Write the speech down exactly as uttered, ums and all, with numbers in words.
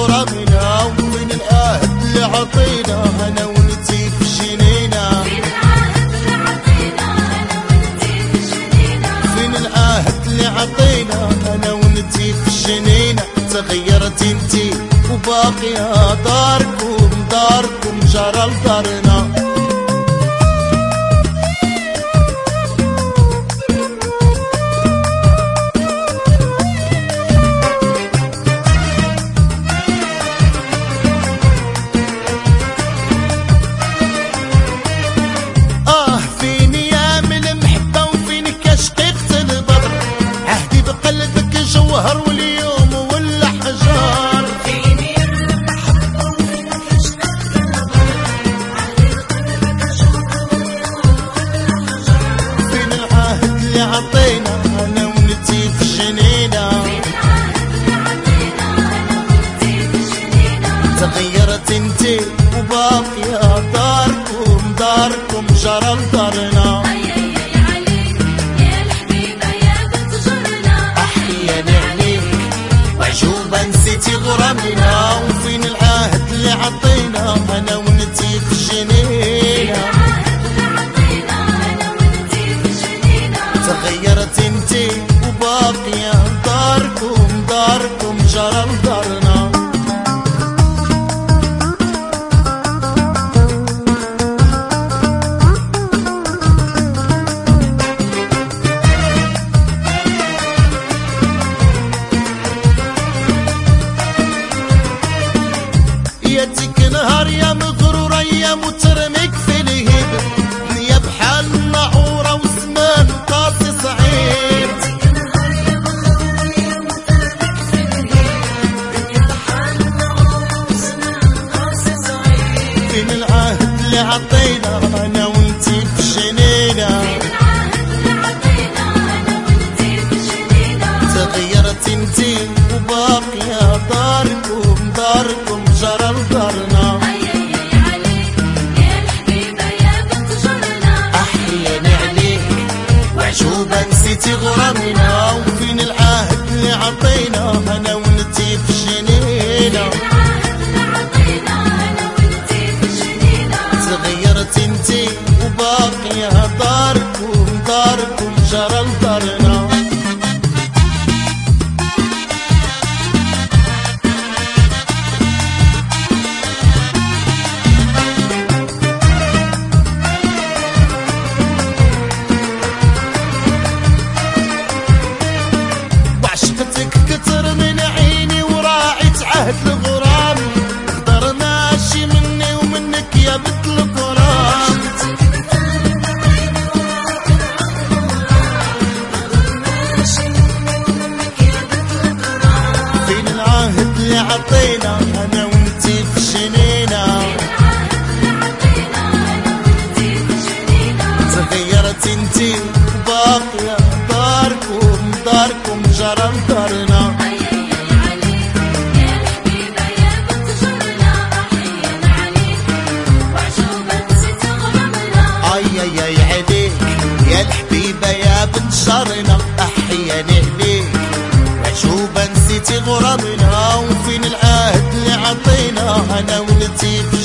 غرامنا، وفين العهد اللي عطينا انا ونتي في جنينة. فين العهد اللي عطينا انا ونتي في جنينة. تغيرت انتي وباقية داركم داركم جرى لدارنا. واليوم ولا حجار فيني فين العهد اللي عطينا انا ونتي في جنينة. تغيرت انتي وباقية داركم داركم جرى لدارنا. نسيتي غرامنا، وفين العهد اللي عطينا انا ونتي في جنينة. تغيرت انتي وباقية داركم داركم جرى لدارنا. يديك نهار يا مغرورة يا مترمك في الهيب، يا بحال النعورة وزمان قاسي صعيب. فين العهد اللي عطينا انا وانتي في جنينة. تغيرت انتي وباقية داركم داركم جرى لدارنا. أحياني عليك وعجوبة نسيتي غرامنا، وفين العهد اللي عطينا أنا ونتي في جنينة. تغيرت انتي وباقية داركم داركم جرى لدارنا. كتر من عيني وراعيت عهد الغرام، اقدر ماشي مني ومنك يا بنت الكرام. فين العهد اللي عطينا انا ونتي في جنينة. تغيرت انتي وباقية داركم داركم جرى لدارنا. اي اي اي عليك يا الحبيبة يا بنت جارنا، احياني عليك وعجوبة نسيتي غرامنا، وفين العهد اللي عطينا انا ونتي في